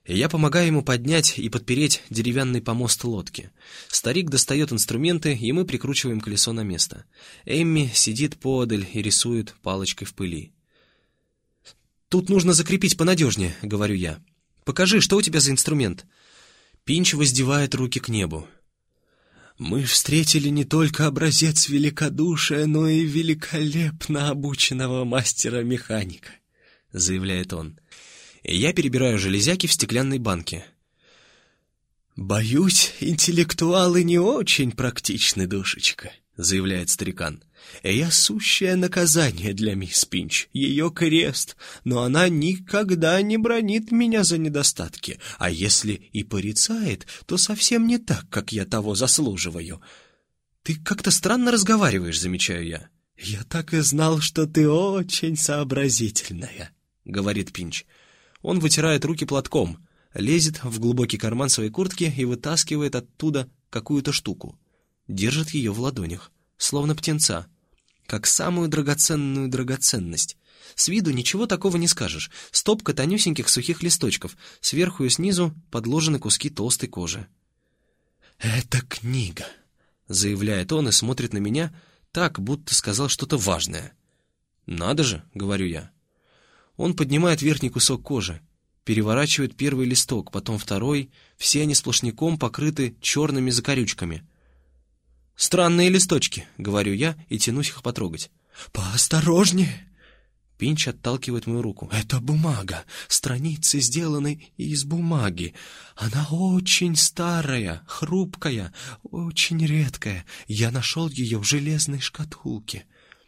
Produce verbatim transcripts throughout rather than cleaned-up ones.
Я помогаю ему поднять и подпереть деревянный помост лодки. Старик достает инструменты, и мы прикручиваем колесо на место. Эмми сидит поодаль и рисует палочкой в пыли. «Тут нужно закрепить понадежнее», — говорю я. «Покажи, что у тебя за инструмент?» Пинч воздевает руки к небу. «Мы встретили не только образец великодушия, но и великолепно обученного мастера-механика», — заявляет он. Я перебираю железяки в стеклянной банке. «Боюсь, интеллектуалы не очень практичны, душечка», — заявляет старикан. «Я сущее наказание для мисс Пинч, ее крест, но она никогда не бранит меня за недостатки, а если и порицает, то совсем не так, как я того заслуживаю». «Ты как-то странно разговариваешь», — замечаю я. «Я так и знал, что ты очень сообразительная», — говорит Пинч. Он вытирает руки платком, лезет в глубокий карман своей куртки и вытаскивает оттуда какую-то штуку. Держит ее в ладонях, словно птенца, как самую драгоценную драгоценность. С виду ничего такого не скажешь. Стопка тонюсеньких сухих листочков, сверху и снизу подложены куски толстой кожи. «Это книга», — заявляет он и смотрит на меня так, будто сказал что-то важное. «Надо же», — говорю я. Он поднимает верхний кусок кожи, переворачивает первый листок, потом второй, все они сплошняком покрыты черными закорючками. «Странные листочки», — говорю я и тянусь их потрогать. «Поосторожнее!» Пинч отталкивает мою руку. «Это бумага, страницы сделаны из бумаги. Она очень старая, хрупкая, очень редкая. Я нашел ее в железной шкатулке».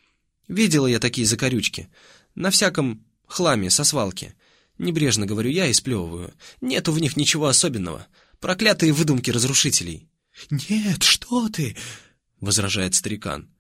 Видела я такие закорючки. На всяком хламе со свалки. Небрежно говорю я и сплевываю. Нету в них ничего особенного. Проклятые выдумки разрушителей. «Нет, что ты!» — возражает старикан.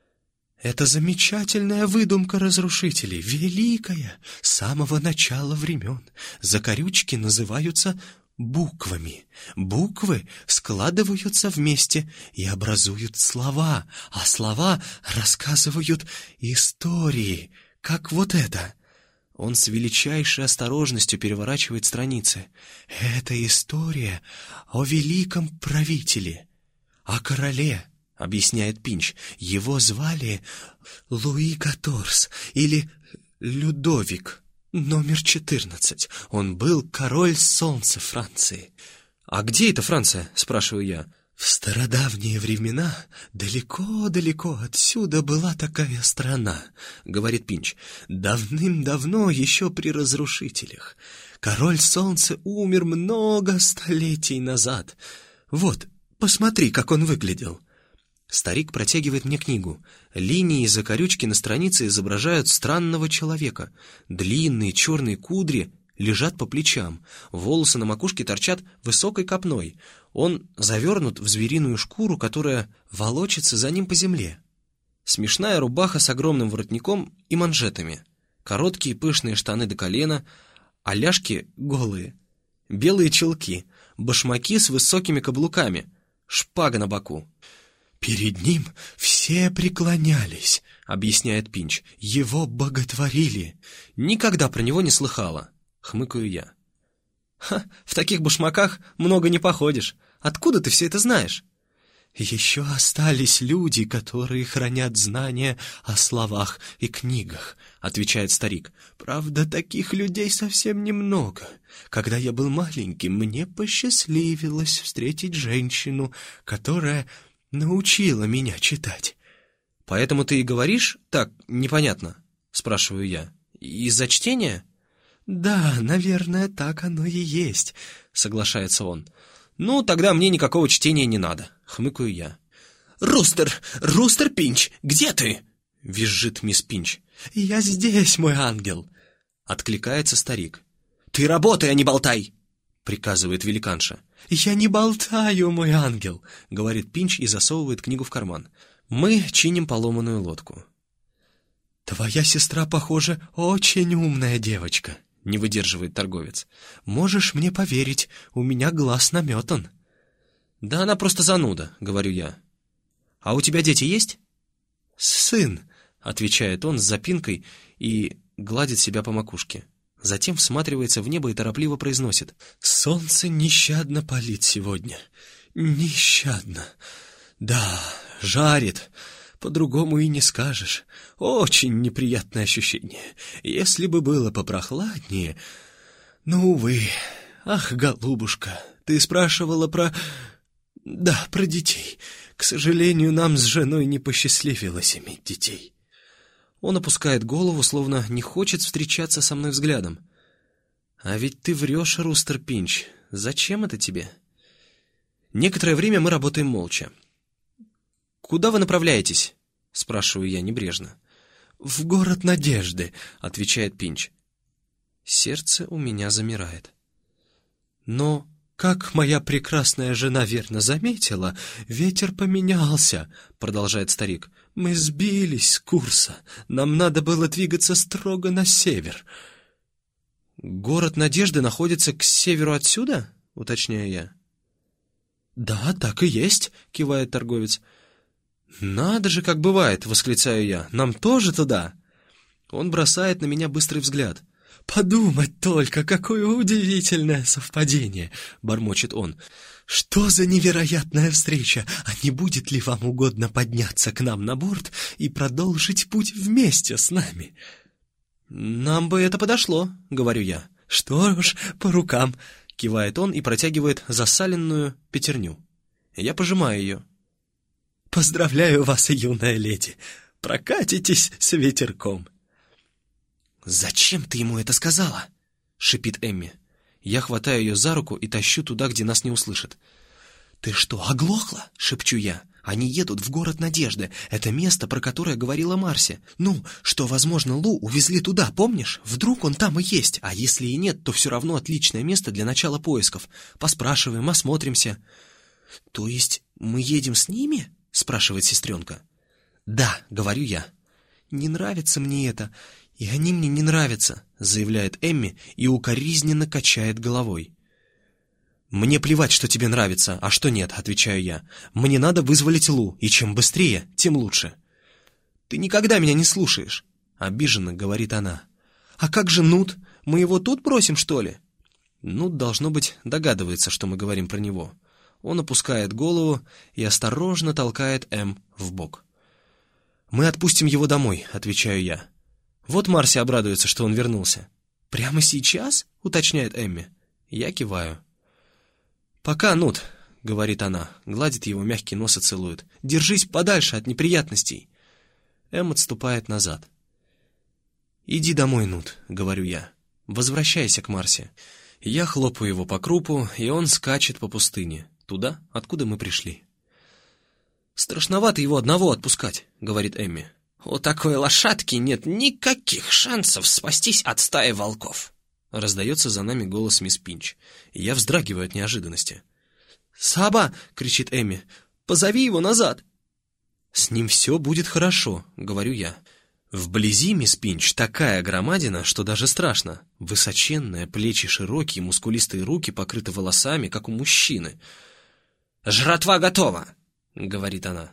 «Это замечательная выдумка разрушителей, великая, с самого начала времен. Закорючки называются буквами. Буквы складываются вместе и образуют слова, а слова рассказывают истории, как вот это». Он с величайшей осторожностью переворачивает страницы. «Это история о великом правителе, о короле», — объясняет Пинч. «Его звали Луи Каторс или Людовик, номер четырнадцать. Он был король солнца Франции». «А где это Франция?» — спрашиваю я. «В стародавние времена далеко-далеко отсюда была такая страна», — говорит Пинч. «Давным-давно, еще при разрушителях. Король солнца умер много столетий назад. Вот, посмотри, как он выглядел». Старик протягивает мне книгу. Линии и закорючки на странице изображают странного человека. Длинные черные кудри лежат по плечам, волосы на макушке торчат высокой копной. Он завернут в звериную шкуру, которая волочится за ним по земле. Смешная рубаха с огромным воротником и манжетами. Короткие пышные штаны до колена, а ляжки голые. Белые чулки, башмаки с высокими каблуками, шпага на боку. «Перед ним все преклонялись», — объясняет Пинч. «Его боготворили». «Никогда про него не слыхала», — хмыкаю я. «Ха, в таких башмаках много не походишь. Откуда ты все это знаешь?» «Еще остались люди, которые хранят знания о словах и книгах», — отвечает старик. «Правда, таких людей совсем немного. Когда я был маленьким, мне посчастливилось встретить женщину, которая научила меня читать». «Поэтому ты и говоришь так непонятно?» — спрашиваю я. «Из-за чтения?» «Да, наверное, так оно и есть», — соглашается он. «Ну, тогда мне никакого чтения не надо», — хмыкаю я. «Рустер! Рустер Пинч! Где ты?» — визжит мисс Пинч. «Я здесь, мой ангел!» — откликается старик. «Ты работай, а не болтай!» — приказывает великанша. «Я не болтаю, мой ангел!» — говорит Пинч и засовывает книгу в карман. Мы чиним поломанную лодку. «Твоя сестра, похоже, очень умная девочка», — не выдерживает торговец. «Можешь мне поверить, у меня глаз наметан». «Да она просто зануда», — говорю я. «А у тебя дети есть?» «Сын», — отвечает он с запинкой и гладит себя по макушке. Затем всматривается в небо и торопливо произносит: «Солнце нещадно палит сегодня. Нещадно. Да, жарит. По-другому и не скажешь. Очень неприятное ощущение. Если бы было попрохладнее... Ну, увы. Ах, голубушка, ты спрашивала про... Да, про детей. К сожалению, нам с женой не посчастливилось иметь детей». Он опускает голову, словно не хочет встречаться со мной взглядом. «А ведь ты врешь, Рустер Пинч. Зачем это тебе?» Некоторое время мы работаем молча. «Куда вы направляетесь?» — спрашиваю я небрежно. «В город Надежды», — отвечает Пинч. Сердце у меня замирает. «Но, как моя прекрасная жена верно заметила, ветер поменялся», — продолжает старик. «Мы сбились с курса. Нам надо было двигаться строго на север». «Город Надежды находится к северу отсюда?» — уточняю я. «Да, так и есть», — кивает торговец. «Надо же, как бывает!» — восклицаю я. «Нам тоже туда!» Он бросает на меня быстрый взгляд. «Подумать только, какое удивительное совпадение!» — бормочет он. «Что за невероятная встреча! А не будет ли вам угодно подняться к нам на борт и продолжить путь вместе с нами?» «Нам бы это подошло», — говорю я. «Что ж, по рукам!» — кивает он и протягивает засаленную пятерню. Я пожимаю ее. «Поздравляю вас, юная леди! Прокатитесь с ветерком!» «Зачем ты ему это сказала?» — шипит Эмми. Я хватаю ее за руку и тащу туда, где нас не услышат. «Ты что, оглохла?» — шепчу я. «Они едут в город Надежды. Это место, про которое говорила Марси. Ну, что, возможно, Лу увезли туда, помнишь? Вдруг он там и есть. А если и нет, то все равно отличное место для начала поисков. Поспрашиваем, осмотримся». «То есть мы едем с ними?» — спрашивает сестренка. «Да», — говорю я. «Не нравится мне это, и они мне не нравятся», — заявляет Эмми и укоризненно качает головой. «Мне плевать, что тебе нравится, а что нет», — отвечаю я. «Мне надо вызволить Лу, и чем быстрее, тем лучше». «Ты никогда меня не слушаешь», — обиженно говорит она. «А как же Нут? Мы его тут бросим, что ли?» Нут, должно быть, догадывается, что мы говорим про него. Он опускает голову и осторожно толкает Эм в бок. «Мы отпустим его домой», — отвечаю я. «Вот Марси обрадуется, что он вернулся». «Прямо сейчас?» — уточняет Эмми. Я киваю. «Пока, Нут», — говорит она, гладит его мягкий нос и целует. «Держись подальше от неприятностей». Эм отступает назад. «Иди домой, Нут», — говорю я. «Возвращайся к Марси». Я хлопаю его по крупу, и он скачет по пустыне, туда, откуда мы пришли. «Страшновато его одного отпускать», — говорит Эмми. «У такой лошадки нет никаких шансов спастись от стаи волков», — раздается за нами голос мисс Пинч. Я вздрагиваю от неожиданности. «Саба!» — кричит Эмми. «Позови его назад!» «С ним все будет хорошо», — говорю я. Вблизи мисс Пинч такая громадина, что даже страшно. Высоченная, плечи широкие, мускулистые руки покрыты волосами, как у мужчины. «Жратва готова!» — говорит она.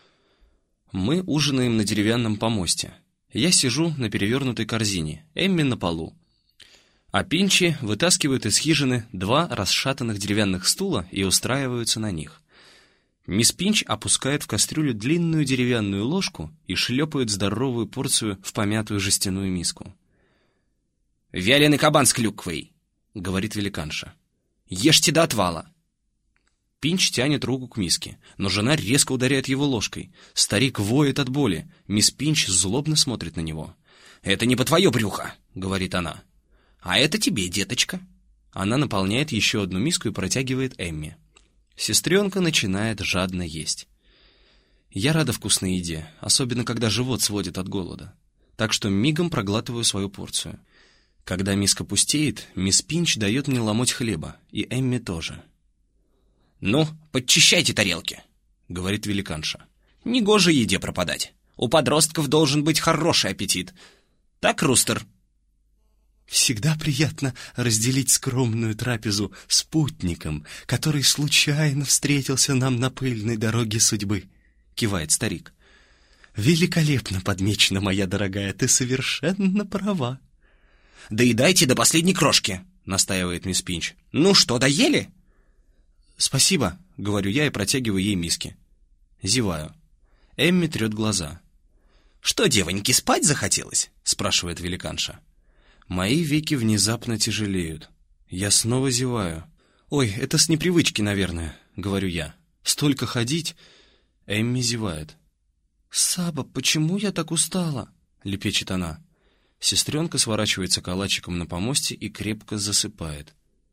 Мы ужинаем на деревянном помосте. Я сижу на перевернутой корзине, Эмми на полу. А Пинчи вытаскивают из хижины два расшатанных деревянных стула и устраиваются на них. Мисс Пинч опускает в кастрюлю длинную деревянную ложку и шлепает здоровую порцию в помятую жестяную миску. «Вяленый кабан с клюквой», — говорит великанша. «Ешьте до отвала». Пинч тянет руку к миске, но жена резко ударяет его ложкой. Старик воет от боли. Мисс Пинч злобно смотрит на него. «Это не по твое брюхо», — говорит она. «А это тебе, деточка». Она наполняет еще одну миску и протягивает Эмми. Сестренка начинает жадно есть. Я рада вкусной еде, особенно когда живот сводит от голода. Так что мигом проглатываю свою порцию. Когда миска пустеет, мисс Пинч дает мне ломоть хлеба, и Эмми тоже. «Ну, подчищайте тарелки», — говорит великанша. «Негоже еде пропадать. У подростков должен быть хороший аппетит. Так, Рустер?» «Всегда приятно разделить скромную трапезу с путником, который случайно встретился нам на пыльной дороге судьбы», — кивает старик. «Великолепно подмечена, моя дорогая, ты совершенно права». «Доедайте до последней крошки», — настаивает мисс Пинч. «Ну что, доели?» «Спасибо», — говорю я и протягиваю ей миски. Зеваю. Эмми трет глаза. «Что, девоньки, спать захотелось?» — спрашивает великанша. Мои веки внезапно тяжелеют. Я снова зеваю. «Ой, это с непривычки, наверное», — говорю я. «Столько ходить...» Эмми зевает. «Саба, почему я так устала?» — лепечет она. Сестренка сворачивается калачиком на помосте и крепко засыпает.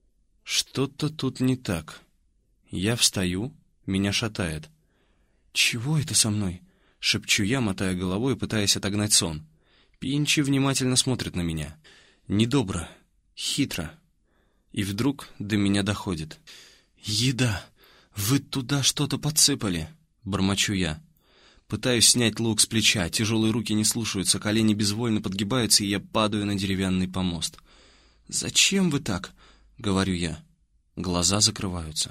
Что-то тут не так. Я встаю, меня шатает. «Чего это со мной?» — шепчу я, мотая головой и пытаясь отогнать сон. Пинчи внимательно смотрит на меня. Недобро, хитро. И вдруг до меня доходит. «Еда! Вы туда что-то подсыпали!» — бормочу я. Пытаюсь снять лук с плеча, тяжелые руки не слушаются, колени безвольно подгибаются, и я падаю на деревянный помост. «Зачем вы так?» — говорю я. Глаза закрываются.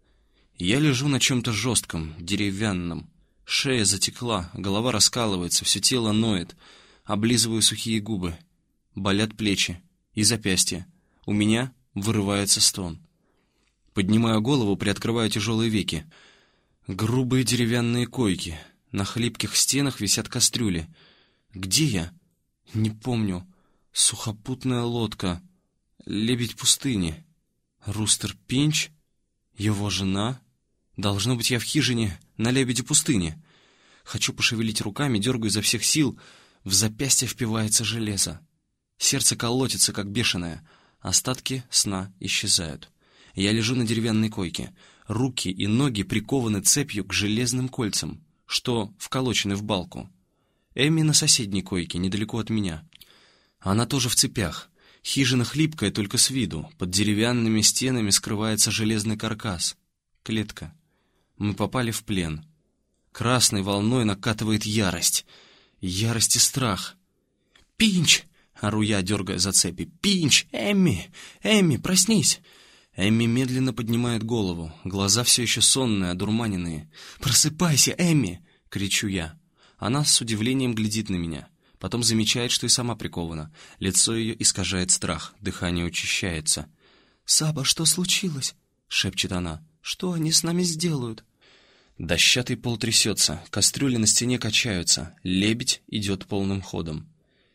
Я лежу на чем-то жестком, деревянном. Шея затекла, голова раскалывается, все тело ноет. Облизываю сухие губы. Болят плечи и запястья. У меня вырывается стон. Поднимаю голову, приоткрываю тяжелые веки. Грубые деревянные койки. На хлипких стенах висят кастрюли. Где я? Не помню. Сухопутная лодка. Лебедь пустыни. Рустер Пинч? Его жена? Должно быть, я в хижине на лебеде пустыни. Хочу пошевелить руками, дергаю изо всех сил. В запястье впивается железо. Сердце колотится, как бешеное. Остатки сна исчезают. Я лежу на деревянной койке. Руки и ноги прикованы цепью к железным кольцам, что вколочены в балку. Эмми на соседней койке, недалеко от меня. Она тоже в цепях. Хижина хлипкая только с виду. Под деревянными стенами скрывается железный каркас. Клетка. Мы попали в плен. Красной волной накатывает ярость. Ярость и страх. «Пинч!» — ору я, дергая за цепи. «Пинч! Эмми! Эмми, проснись!» Эмми медленно поднимает голову. Глаза все еще сонные, одурманенные. «Просыпайся, Эмми!» — кричу я. Она с удивлением глядит на меня. Потом замечает, что и сама прикована. Лицо ее искажает страх, дыхание учащается. «Саба, что случилось?» — шепчет она. «Что они с нами сделают?» Дощатый пол трясется, кастрюли на стене качаются, лебедь идет полным ходом.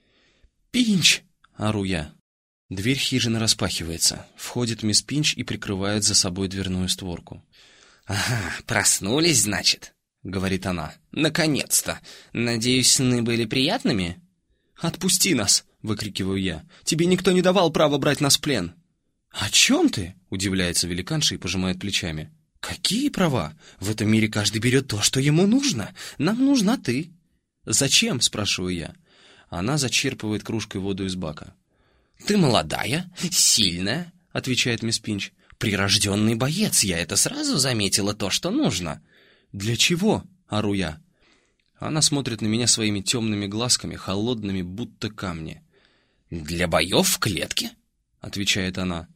«Пинч!» — ору я. Дверь хижины распахивается. Входит мисс Пинч и прикрывает за собой дверную створку. «Ага, проснулись, значит?» — говорит она. «Наконец-то! Надеюсь, сны были приятными?» «Отпусти нас!» — выкрикиваю я. «Тебе никто не давал права брать нас в плен!» «О чем ты?» — удивляется великанша и пожимает плечами. «Какие права? В этом мире каждый берет то, что ему нужно. Нам нужна ты». «Зачем?» — спрашиваю я. Она зачерпывает кружкой воду из бака. «Ты молодая, сильная», — отвечает мисс Пинч. «Прирожденный боец, я это сразу заметила, то, что нужно». «Для чего?» — ору я. Она смотрит на меня своими темными глазками, холодными, будто камни. «Для боев в клетке?» — отвечает она.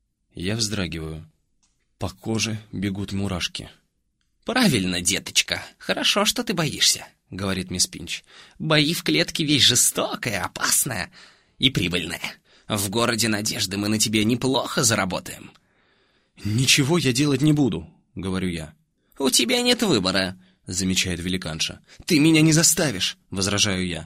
Я вздрагиваю. По коже бегут мурашки. «Правильно, деточка, хорошо, что ты боишься», — говорит мисс Пинч. «Бои в клетке вещь жестокая, опасная и прибыльная. В городе Надежды мы на тебе неплохо заработаем». «Ничего я делать не буду», — говорю я. «У тебя нет выбора», — замечает великанша. «Ты меня не заставишь», — возражаю я.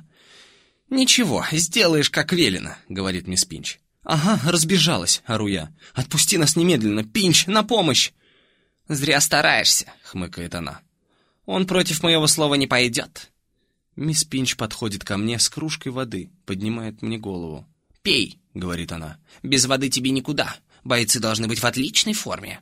«Ничего, сделаешь, как велено», — говорит мисс Пинч. «Ага, разбежалась», — ору я. «Отпусти нас немедленно! Пинч, на помощь!» «Зря стараешься», — хмыкает она. «Он против моего слова не пойдет». Мисс Пинч подходит ко мне с кружкой воды, поднимает мне голову. «Пей», — говорит она. «Без воды тебе никуда. Бойцы должны быть в отличной форме».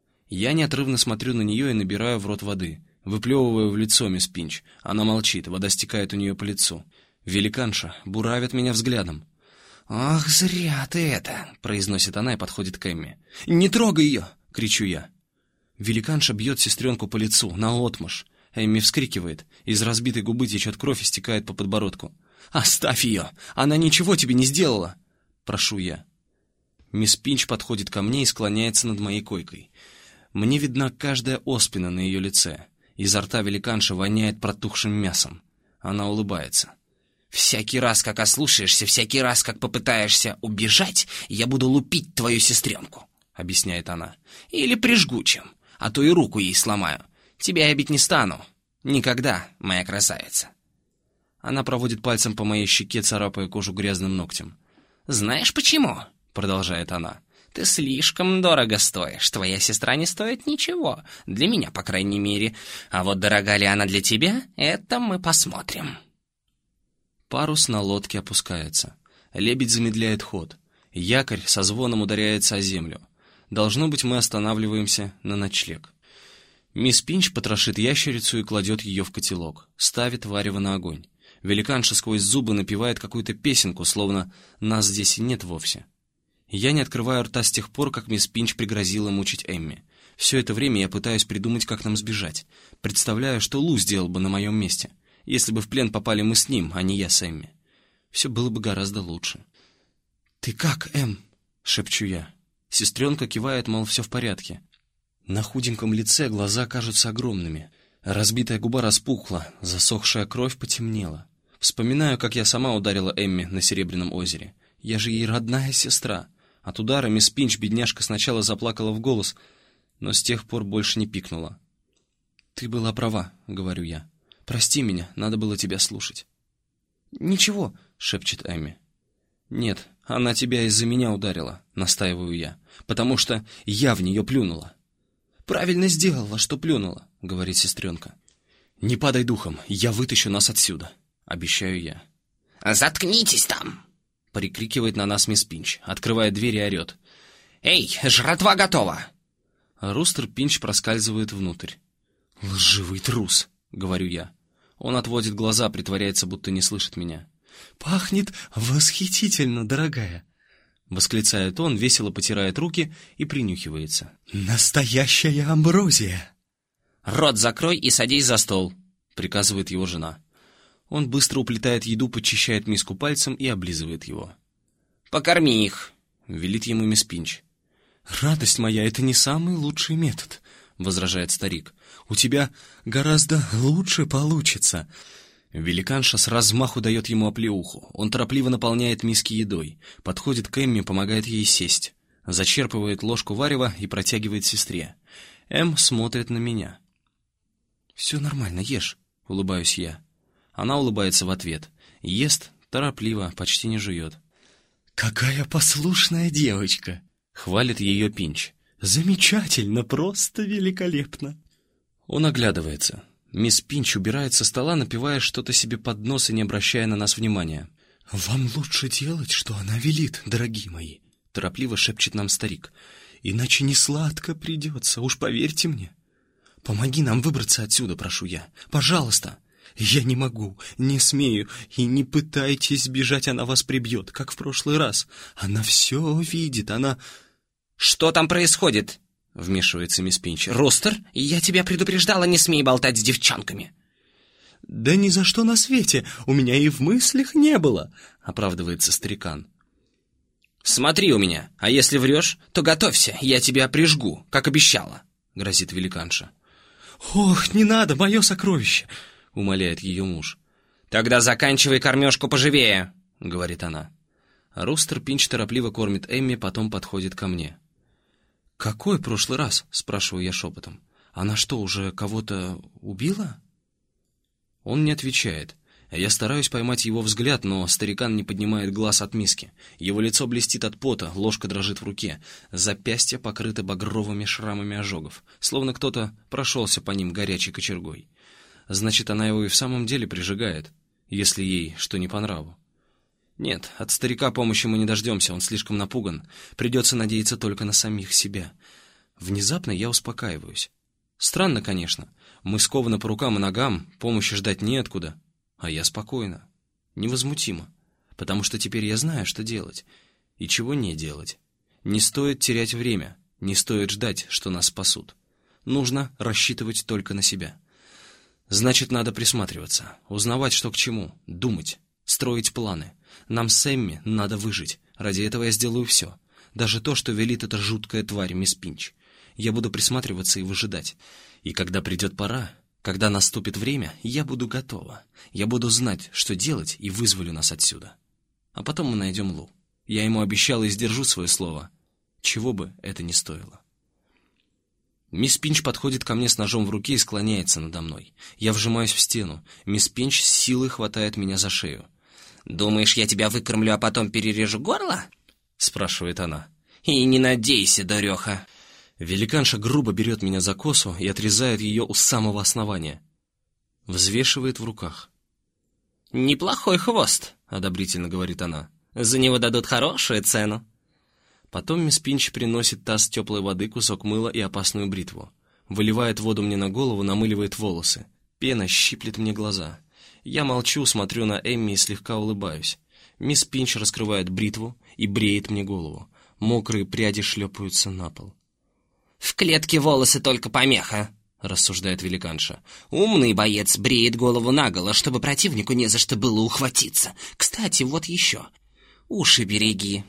Я неотрывно смотрю на нее и набираю в рот воды. Выплевываю в лицо мисс Пинч. Она молчит, вода стекает у нее по лицу. Великанша буравит меня взглядом. «Ах, зря ты это!» — произносит она и подходит к Эмми. «Не трогай ее!» — кричу я. Великанша бьет сестренку по лицу, наотмашь. Эмми вскрикивает. Из разбитой губы течет кровь и стекает по подбородку. «Оставь ее! Она ничего тебе не сделала!» — прошу я. Мисс Пинч подходит ко мне и склоняется над моей койкой. Мне видна каждая оспина на ее лице. Изо рта великанши воняет протухшим мясом. Она улыбается. Всякий раз, как ослушаешься, всякий раз, как попытаешься убежать, я буду лупить твою сестренку», — объясняет она. «Или прижгу чем, а то и руку ей сломаю. Тебя я бить не стану. Никогда, моя красавица». Она проводит пальцем по моей щеке, царапая кожу грязным ногтем. «Знаешь почему?» — продолжает она. «Ты слишком дорого стоишь. Твоя сестра не стоит ничего. Для меня, по крайней мере. А вот дорога ли она для тебя, это мы посмотрим». Парус на лодке опускается. Лебедь замедляет ход. Якорь со звоном ударяется о землю. Должно быть, мы останавливаемся на ночлег. Мисс Пинч потрошит ящерицу и кладет ее в котелок. Ставит варево на огонь. Великанша сквозь зубы напевает какую-то песенку, словно нас здесь и нет вовсе. Я не открываю рта с тех пор, как мисс Пинч пригрозила мучить Эмми. Все это время я пытаюсь придумать, как нам сбежать. Представляю, что Лу сделал бы на моем месте, если бы в плен попали мы с ним, а не я с Эмми. Все было бы гораздо лучше. «Ты как, Эм?» — шепчу я. Сестренка кивает, мол, все в порядке. На худеньком лице глаза кажутся огромными. Разбитая губа распухла, засохшая кровь потемнела. Вспоминаю, как я сама ударила Эмми на Серебряном озере. Я же ей родная сестра. От удара мисс Пинч, бедняжка, сначала заплакала в голос, но с тех пор больше не пикнула. «Ты была права», — говорю я. «Прости меня, надо было тебя слушать». «Ничего», — шепчет Эмми. «Нет, она тебя из-за меня ударила», — настаиваю я, «потому что я в нее плюнула». «Правильно сделала, что плюнула», — говорит сестренка. «Не падай духом, я вытащу нас отсюда», — обещаю я. «Заткнитесь там!» — прикрикивает на нас мисс Пинч, открывает дверь и орет. «Эй, жратва готова!» Рустер Пинч проскальзывает внутрь. «Лживый трус», — говорю я. Он отводит глаза, притворяется, будто не слышит меня. «Пахнет восхитительно, дорогая», — восклицает он, весело потирает руки и принюхивается. «Настоящая амброзия!» «Рот закрой и садись за стол», — приказывает его жена. Он быстро уплетает еду, подчищает миску пальцем и облизывает его. «Покорми их», — велит ему мисс Пинч. «Радость моя, это не самый лучший метод», — возражает старик. «У тебя гораздо лучше получится». Великанша с размаху дает ему оплеуху. Он торопливо наполняет миски едой, подходит к Эмме, помогает ей сесть, зачерпывает ложку варева и протягивает сестре. Эм смотрит на меня. «Все нормально, ешь», — улыбаюсь я. Она улыбается в ответ. Ест торопливо, почти не жует. «Какая послушная девочка!» — хвалит ее Пинч. «Замечательно, просто великолепно!» Он оглядывается. Мисс Пинч убирает со стола, напивая что-то себе под нос и не обращая на нас внимания. «Вам лучше делать, что она велит, дорогие мои», — торопливо шепчет нам старик. «Иначе не сладко придется, уж поверьте мне. Помоги нам выбраться отсюда, прошу я. Пожалуйста». «Я не могу, не смею, и не пытайтесь сбежать, она вас прибьет, как в прошлый раз. Она все видит, она...» «Что там происходит?» — вмешивается мисс Пинч. «Рустер, я тебя предупреждала, не смей болтать с девчонками». «Да ни за что на свете, у меня и в мыслях не было», — оправдывается старикан. «Смотри у меня, а если врешь, то готовься, я тебя прижгу, как обещала», — грозит великанша. «Ох, не надо, мое сокровище!» — умоляет ее муж. «Тогда заканчивай кормежку поживее», — говорит она. Рустер Пинч торопливо кормит Эмми, потом подходит ко мне. «Какой прошлый раз?» — спрашиваю я шепотом. «Она что, уже кого-то убила?» Он не отвечает. Я стараюсь поймать его взгляд, но старикан не поднимает глаз от миски. Его лицо блестит от пота, ложка дрожит в руке. Запястья покрыты багровыми шрамами ожогов, словно кто-то прошелся по ним горячей кочергой. Значит, она его и в самом деле прижигает, если ей что не по нраву. Нет, от старика помощи мы не дождемся, он слишком напуган. Придется надеяться только на самих себя. Внезапно я успокаиваюсь. Странно, конечно. Мы скованы по рукам и ногам, помощи ждать неоткуда. А я спокойна, невозмутима, потому что теперь я знаю, что делать и чего не делать. Не стоит терять время, не стоит ждать, что нас спасут. Нужно рассчитывать только на себя. Значит, надо присматриваться, узнавать, что к чему, думать, строить планы. Нам с Эмми надо выжить. Ради этого я сделаю все. Даже то, что велит эта жуткая тварь, мисс Пинч. Я буду присматриваться и выжидать. И когда придет пора, Когда наступит время, я буду готова. Я буду знать, что делать, и вызволю нас отсюда. А потом мы найдем Лу. Я ему обещала и сдержу свое слово, чего бы это ни стоило. Мисс Пинч подходит ко мне с ножом в руке и склоняется надо мной. Я вжимаюсь в стену. Мисс Пинч с силой хватает меня за шею. «Думаешь, я тебя выкормлю, а потом перережу горло?» — спрашивает она. «И не надейся, дуреха». Великанша грубо берет меня за косу и отрезает ее у самого основания. Взвешивает в руках. «Неплохой хвост», — одобрительно говорит она. «За него дадут хорошую цену». Потом мисс Пинч приносит таз теплой воды, кусок мыла и опасную бритву. Выливает воду мне на голову, намыливает волосы. Пена щиплет мне глаза. Я молчу, смотрю на Эмми и слегка улыбаюсь. Мисс Пинч раскрывает бритву и бреет мне голову. Мокрые пряди шлепаются на пол. «В клетке волосы только помеха», — рассуждает великанша. «Умный боец бреет голову наголо, чтобы противнику не за что было ухватиться. Кстати, вот еще. Уши береги.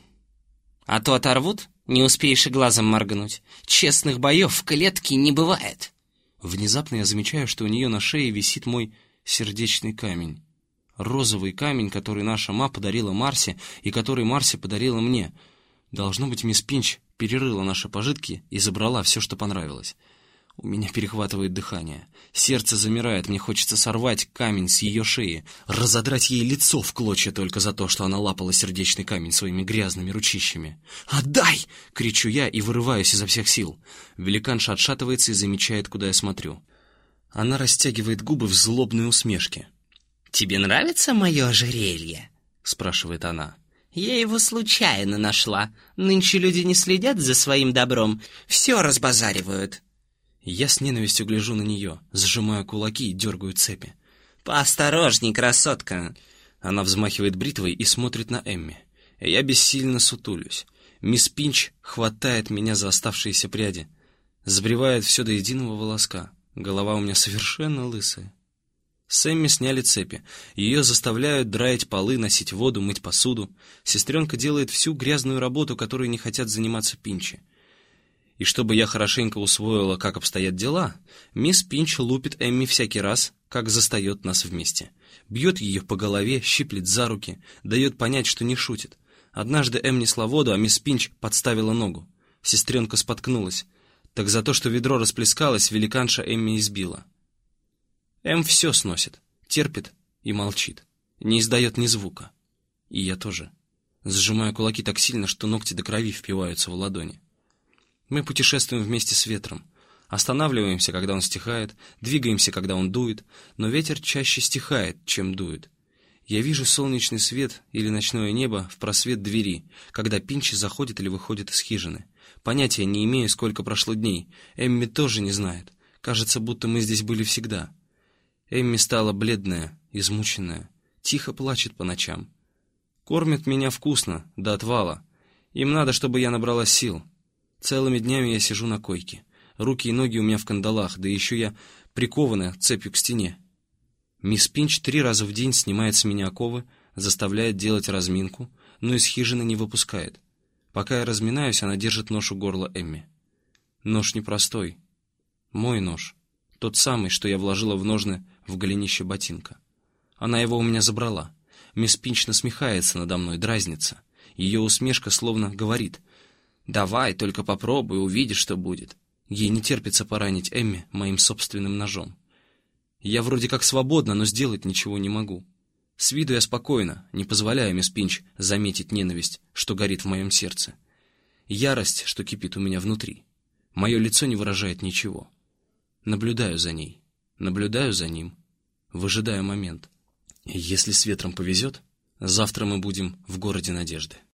А то оторвут, не успеешь и глазом моргнуть. Честных боев в клетке не бывает». Внезапно я замечаю, что у нее на шее висит мой сердечный камень. Розовый камень, который наша ма подарила Марсе и который Марси подарила мне. Должно быть, мисс Пинч перерыла наши пожитки и забрала все, что понравилось. У меня перехватывает дыхание. Сердце замирает, мне хочется сорвать камень с ее шеи, разодрать ей лицо в клочья только за то, что она лапала сердечный камень своими грязными ручищами. «Отдай!» — кричу я и вырываюсь изо всех сил. Великанша отшатывается и замечает, куда я смотрю. Она растягивает губы в злобной усмешке. «Тебе нравится мое ожерелье?» — спрашивает она. «Я его случайно нашла. Нынче люди не следят за своим добром, все разбазаривают». Я с ненавистью гляжу на нее, сжимаю кулаки и дергаю цепи. «Поосторожней, красотка!» Она взмахивает бритвой и смотрит на Эмми. Я бессильно сутулюсь. Мисс Пинч хватает меня за оставшиеся пряди, сбривает все до единого волоска. Голова у меня совершенно лысая. С Эмми сняли цепи. Ее заставляют драить полы, носить воду, мыть посуду. Сестренка делает всю грязную работу, которой не хотят заниматься Пинчи. И чтобы я хорошенько усвоила, как обстоят дела, мисс Пинч лупит Эмми всякий раз, как застает нас вместе. Бьет ее по голове, щиплет за руки, дает понять, что не шутит. Однажды Эм несла воду, а мисс Пинч подставила ногу. Сестренка споткнулась. Так за то, что ведро расплескалось, великанша Эмми избила. Эм все сносит, терпит и молчит, не издает ни звука. И я тоже. Сжимаю кулаки так сильно, что ногти до крови впиваются в ладони. Мы путешествуем вместе с ветром. Останавливаемся, когда он стихает, двигаемся, когда он дует, но ветер чаще стихает, чем дует. Я вижу солнечный свет или ночное небо в просвет двери, когда Пинчи заходит или выходит из хижины. Понятия не имею, сколько прошло дней. Эмми тоже не знает. Кажется, будто мы здесь были всегда. Эмми стала бледная, измученная, тихо плачет по ночам. Кормят меня вкусно, до отвала. Им надо, чтобы я набрала сил. Целыми днями я сижу на койке. Руки и ноги у меня в кандалах, да еще я прикована цепью к стене. Мисс Пинч три раза в день снимает с меня оковы, заставляет делать разминку, но из хижины не выпускает. Пока я разминаюсь, она держит нож у горла Эмми. Нож непростой. Мой нож. Тот самый, что я вложила в ножны в голенище ботинка. Она его у меня забрала. Мисс Пинч насмехается надо мной, дразнится. Ее усмешка словно говорит: «Давай, только попробуй, увидишь, что будет». Ей не терпится поранить Эмми моим собственным ножом. Я вроде как свободна, но сделать ничего не могу. С виду я спокойна, не позволяя мисс Пинч заметить ненависть, что горит в моем сердце. Ярость, что кипит у меня внутри. Мое лицо не выражает ничего. Наблюдаю за ней, наблюдаю за ним, выжидаю момент. И если с ветром повезет, завтра мы будем в городе надежды.